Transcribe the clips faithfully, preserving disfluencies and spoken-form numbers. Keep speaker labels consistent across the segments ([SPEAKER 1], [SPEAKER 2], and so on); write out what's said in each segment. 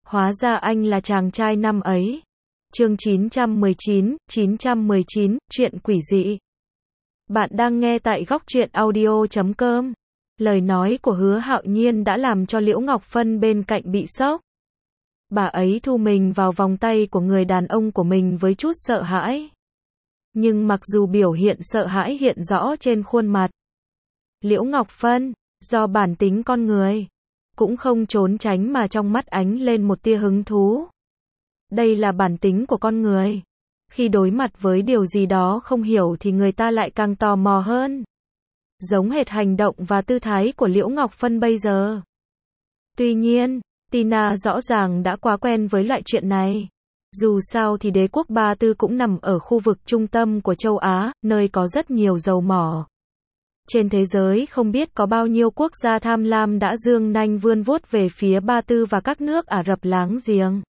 [SPEAKER 1] Hóa ra anh là chàng trai năm ấy. Chương chín trăm mười chín, chín trăm mười chín, chuyện quỷ dị. Bạn đang nghe tại góc truyện audio chấm com. Lời nói của Hứa Hạo Nhiên đã làm cho Liễu Ngọc Phân bên cạnh bị sốc. Bà ấy thu mình vào vòng tay của người đàn ông của mình với chút sợ hãi. Nhưng mặc dù biểu hiện sợ hãi hiện rõ trên khuôn mặt, Liễu Ngọc Phân, do bản tính con người, cũng không trốn tránh mà trong mắt ánh lên một tia hứng thú. Đây là bản tính của con người. Khi đối mặt với điều gì đó không hiểu thì người ta lại càng tò mò hơn. Giống hệt hành động và tư thái của Liễu Ngọc Phân bây giờ. Tuy nhiên, Tina rõ ràng đã quá quen với loại chuyện này. Dù sao thì đế quốc Ba Tư cũng nằm ở khu vực trung tâm của châu Á, nơi có rất nhiều dầu mỏ. Trên thế giới không biết có bao nhiêu quốc gia tham lam đã giương nanh vươn vuốt về phía Ba Tư và các nước Ả Rập láng giềng.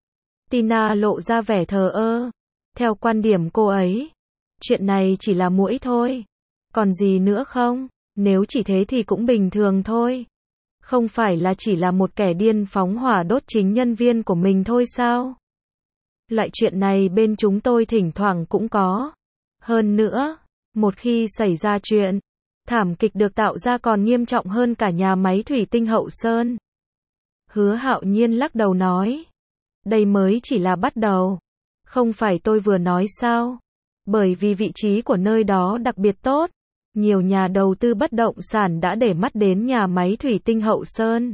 [SPEAKER 1] Tina lộ ra vẻ thờ ơ. Theo quan điểm cô ấy, chuyện này chỉ là muỗi thôi. Còn gì nữa không? Nếu chỉ thế thì cũng bình thường thôi. Không phải là chỉ là một kẻ điên phóng hỏa đốt chính nhân viên của mình thôi sao? Loại chuyện này bên chúng tôi thỉnh thoảng cũng có. Hơn nữa, một khi xảy ra chuyện, thảm kịch được tạo ra còn nghiêm trọng hơn cả nhà máy thủy tinh Hậu Sơn. Hứa Hạo Nhiên lắc đầu nói. Đây mới chỉ là bắt đầu. Không phải tôi vừa nói sao? Bởi vì vị trí của nơi đó đặc biệt tốt. Nhiều nhà đầu tư bất động sản đã để mắt đến nhà máy thủy tinh Hậu Sơn.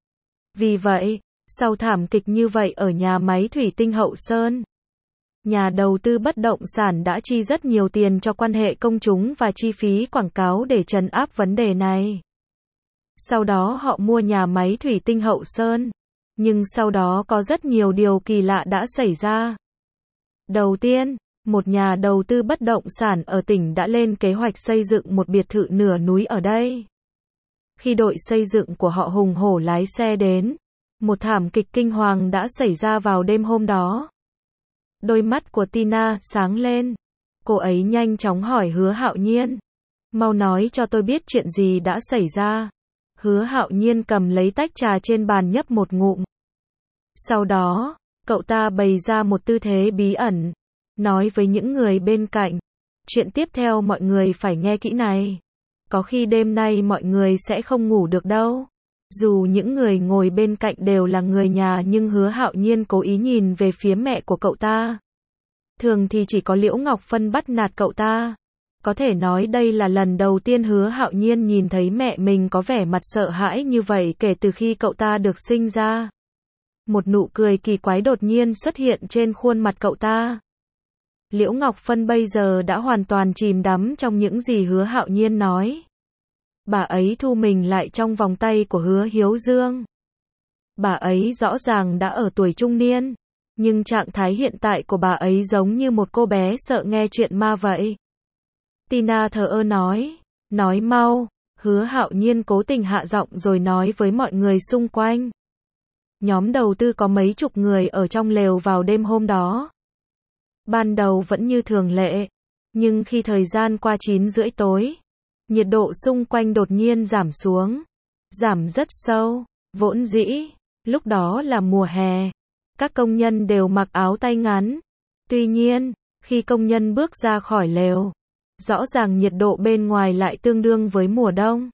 [SPEAKER 1] Vì vậy, sau thảm kịch như vậy ở nhà máy thủy tinh Hậu Sơn, nhà đầu tư bất động sản đã chi rất nhiều tiền cho quan hệ công chúng và chi phí quảng cáo để trấn áp vấn đề này. Sau đó họ mua nhà máy thủy tinh Hậu Sơn. Nhưng sau đó có rất nhiều điều kỳ lạ đã xảy ra. Đầu tiên, một nhà đầu tư bất động sản ở tỉnh đã lên kế hoạch xây dựng một biệt thự nửa núi ở đây. Khi đội xây dựng của họ hùng hổ lái xe đến, một thảm kịch kinh hoàng đã xảy ra vào đêm hôm đó. Đôi mắt của Tina sáng lên. Cô ấy nhanh chóng hỏi Hứa Hạo Nhiên. Mau nói cho tôi biết chuyện gì đã xảy ra. Hứa Hạo Nhiên cầm lấy tách trà trên bàn nhấp một ngụm. Sau đó, cậu ta bày ra một tư thế bí ẩn, nói với những người bên cạnh. Chuyện tiếp theo mọi người phải nghe kỹ này. Có khi đêm nay mọi người sẽ không ngủ được đâu. Dù những người ngồi bên cạnh đều là người nhà nhưng Hứa Hạo Nhiên cố ý nhìn về phía mẹ của cậu ta. Thường thì chỉ có Liễu Ngọc Phân bắt nạt cậu ta. Có thể nói đây là lần đầu tiên Hứa Hạo Nhiên nhìn thấy mẹ mình có vẻ mặt sợ hãi như vậy kể từ khi cậu ta được sinh ra. Một nụ cười kỳ quái đột nhiên xuất hiện trên khuôn mặt cậu ta. Liễu Ngọc Phân bây giờ đã hoàn toàn chìm đắm trong những gì Hứa Hạo Nhiên nói. Bà ấy thu mình lại trong vòng tay của Hứa Hiếu Dương. Bà ấy rõ ràng đã ở tuổi trung niên, nhưng trạng thái hiện tại của bà ấy giống như một cô bé sợ nghe chuyện ma vậy. Tina thờ ơ nói, nói mau. Hứa Hạo Nhiên cố tình hạ giọng rồi nói với mọi người xung quanh. Nhóm đầu tư có mấy chục người ở trong lều vào đêm hôm đó. Ban đầu vẫn như thường lệ, nhưng khi thời gian qua chín rưỡi tối, nhiệt độ xung quanh đột nhiên giảm xuống, giảm rất sâu. Vốn dĩ, lúc đó là mùa hè, các công nhân đều mặc áo tay ngắn. Tuy nhiên, khi công nhân bước ra khỏi lều, rõ ràng nhiệt độ bên ngoài lại tương đương với mùa đông.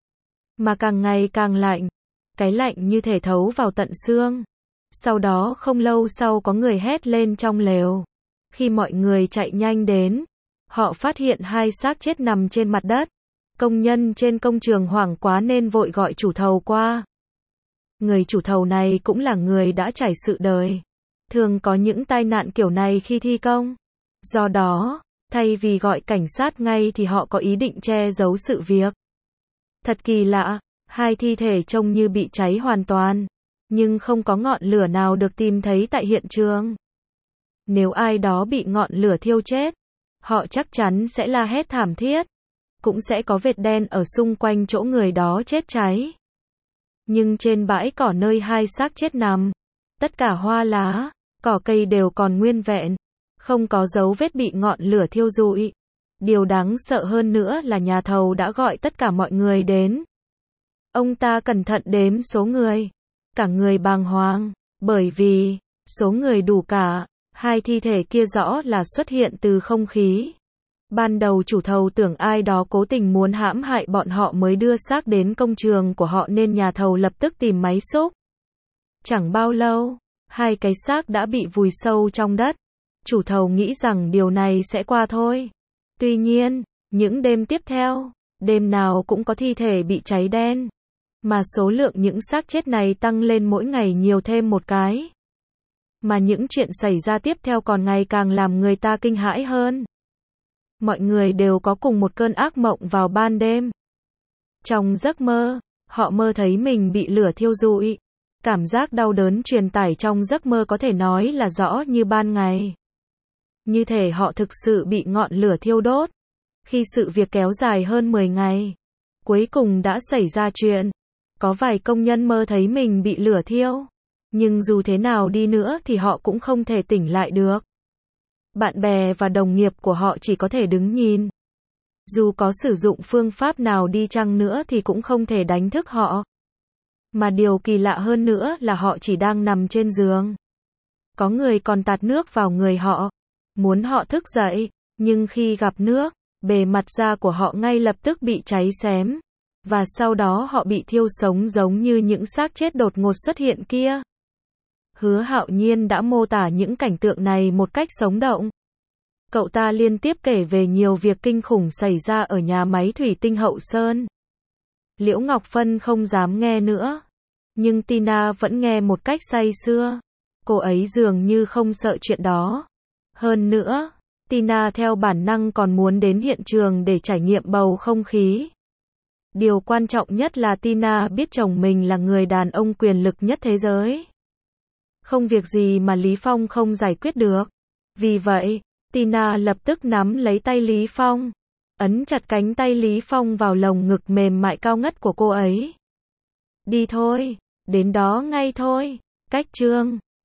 [SPEAKER 1] Mà càng ngày càng lạnh, cái lạnh như thể thấu vào tận xương. Sau đó không lâu sau có người hét lên trong lều. Khi mọi người chạy nhanh đến, họ phát hiện hai xác chết nằm trên mặt đất. Công nhân trên công trường hoảng quá nên vội gọi chủ thầu qua. Người chủ thầu này cũng là người đã trải sự đời. Thường có những tai nạn kiểu này khi thi công. Do đó, thay vì gọi cảnh sát ngay thì họ có ý định che giấu sự việc. Thật kỳ lạ, hai thi thể trông như bị cháy hoàn toàn, nhưng không có ngọn lửa nào được tìm thấy tại hiện trường. Nếu ai đó bị ngọn lửa thiêu chết, họ chắc chắn sẽ la hét thảm thiết. Cũng sẽ có vệt đen ở xung quanh chỗ người đó chết cháy. Nhưng trên bãi cỏ nơi hai xác chết nằm, tất cả hoa lá, cỏ cây đều còn nguyên vẹn, không có dấu vết bị ngọn lửa thiêu rụi. Điều đáng sợ hơn nữa là nhà thầu đã gọi tất cả mọi người đến. Ông ta cẩn thận đếm số người, cả người bàng hoàng. Bởi vì, số người đủ cả, hai thi thể kia rõ là xuất hiện từ không khí. Ban đầu chủ thầu tưởng ai đó cố tình muốn hãm hại bọn họ mới đưa xác đến công trường của họ nên nhà thầu lập tức tìm máy xúc. Chẳng bao lâu, hai cái xác đã bị vùi sâu trong đất. Chủ thầu nghĩ rằng điều này sẽ qua thôi. Tuy nhiên, những đêm tiếp theo, đêm nào cũng có thi thể bị cháy đen. Mà số lượng những xác chết này tăng lên mỗi ngày nhiều thêm một cái. Mà những chuyện xảy ra tiếp theo còn ngày càng làm người ta kinh hãi hơn. Mọi người đều có cùng một cơn ác mộng vào ban đêm. Trong giấc mơ, họ mơ thấy mình bị lửa thiêu rụi. Cảm giác đau đớn truyền tải trong giấc mơ có thể nói là rõ như ban ngày. Như thể họ thực sự bị ngọn lửa thiêu đốt. Khi sự việc kéo dài hơn mười ngày, cuối cùng đã xảy ra chuyện. Có vài công nhân mơ thấy mình bị lửa thiêu. Nhưng dù thế nào đi nữa thì họ cũng không thể tỉnh lại được. Bạn bè và đồng nghiệp của họ chỉ có thể đứng nhìn. Dù có sử dụng phương pháp nào đi chăng nữa thì cũng không thể đánh thức họ. Mà điều kỳ lạ hơn nữa là họ chỉ đang nằm trên giường. Có người còn tạt nước vào người họ, muốn họ thức dậy, nhưng khi gặp nước, bề mặt da của họ ngay lập tức bị cháy xém. Và sau đó họ bị thiêu sống giống như những xác chết đột ngột xuất hiện kia. Hứa Hạo Nhiên đã mô tả những cảnh tượng này một cách sống động. Cậu ta liên tiếp kể về nhiều việc kinh khủng xảy ra ở nhà máy thủy tinh Hậu Sơn. Liễu Ngọc Phân không dám nghe nữa. Nhưng Tina vẫn nghe một cách say sưa. Cô ấy dường như không sợ chuyện đó. Hơn nữa, Tina theo bản năng còn muốn đến hiện trường để trải nghiệm bầu không khí. Điều quan trọng nhất là Tina biết chồng mình là người đàn ông quyền lực nhất thế giới. Không việc gì mà Lý Phong không giải quyết được. Vì vậy, Tina lập tức nắm lấy tay Lý Phong, ấn chặt cánh tay Lý Phong vào lồng ngực mềm mại cao ngất của cô ấy. Đi thôi, đến đó ngay thôi. Cách chương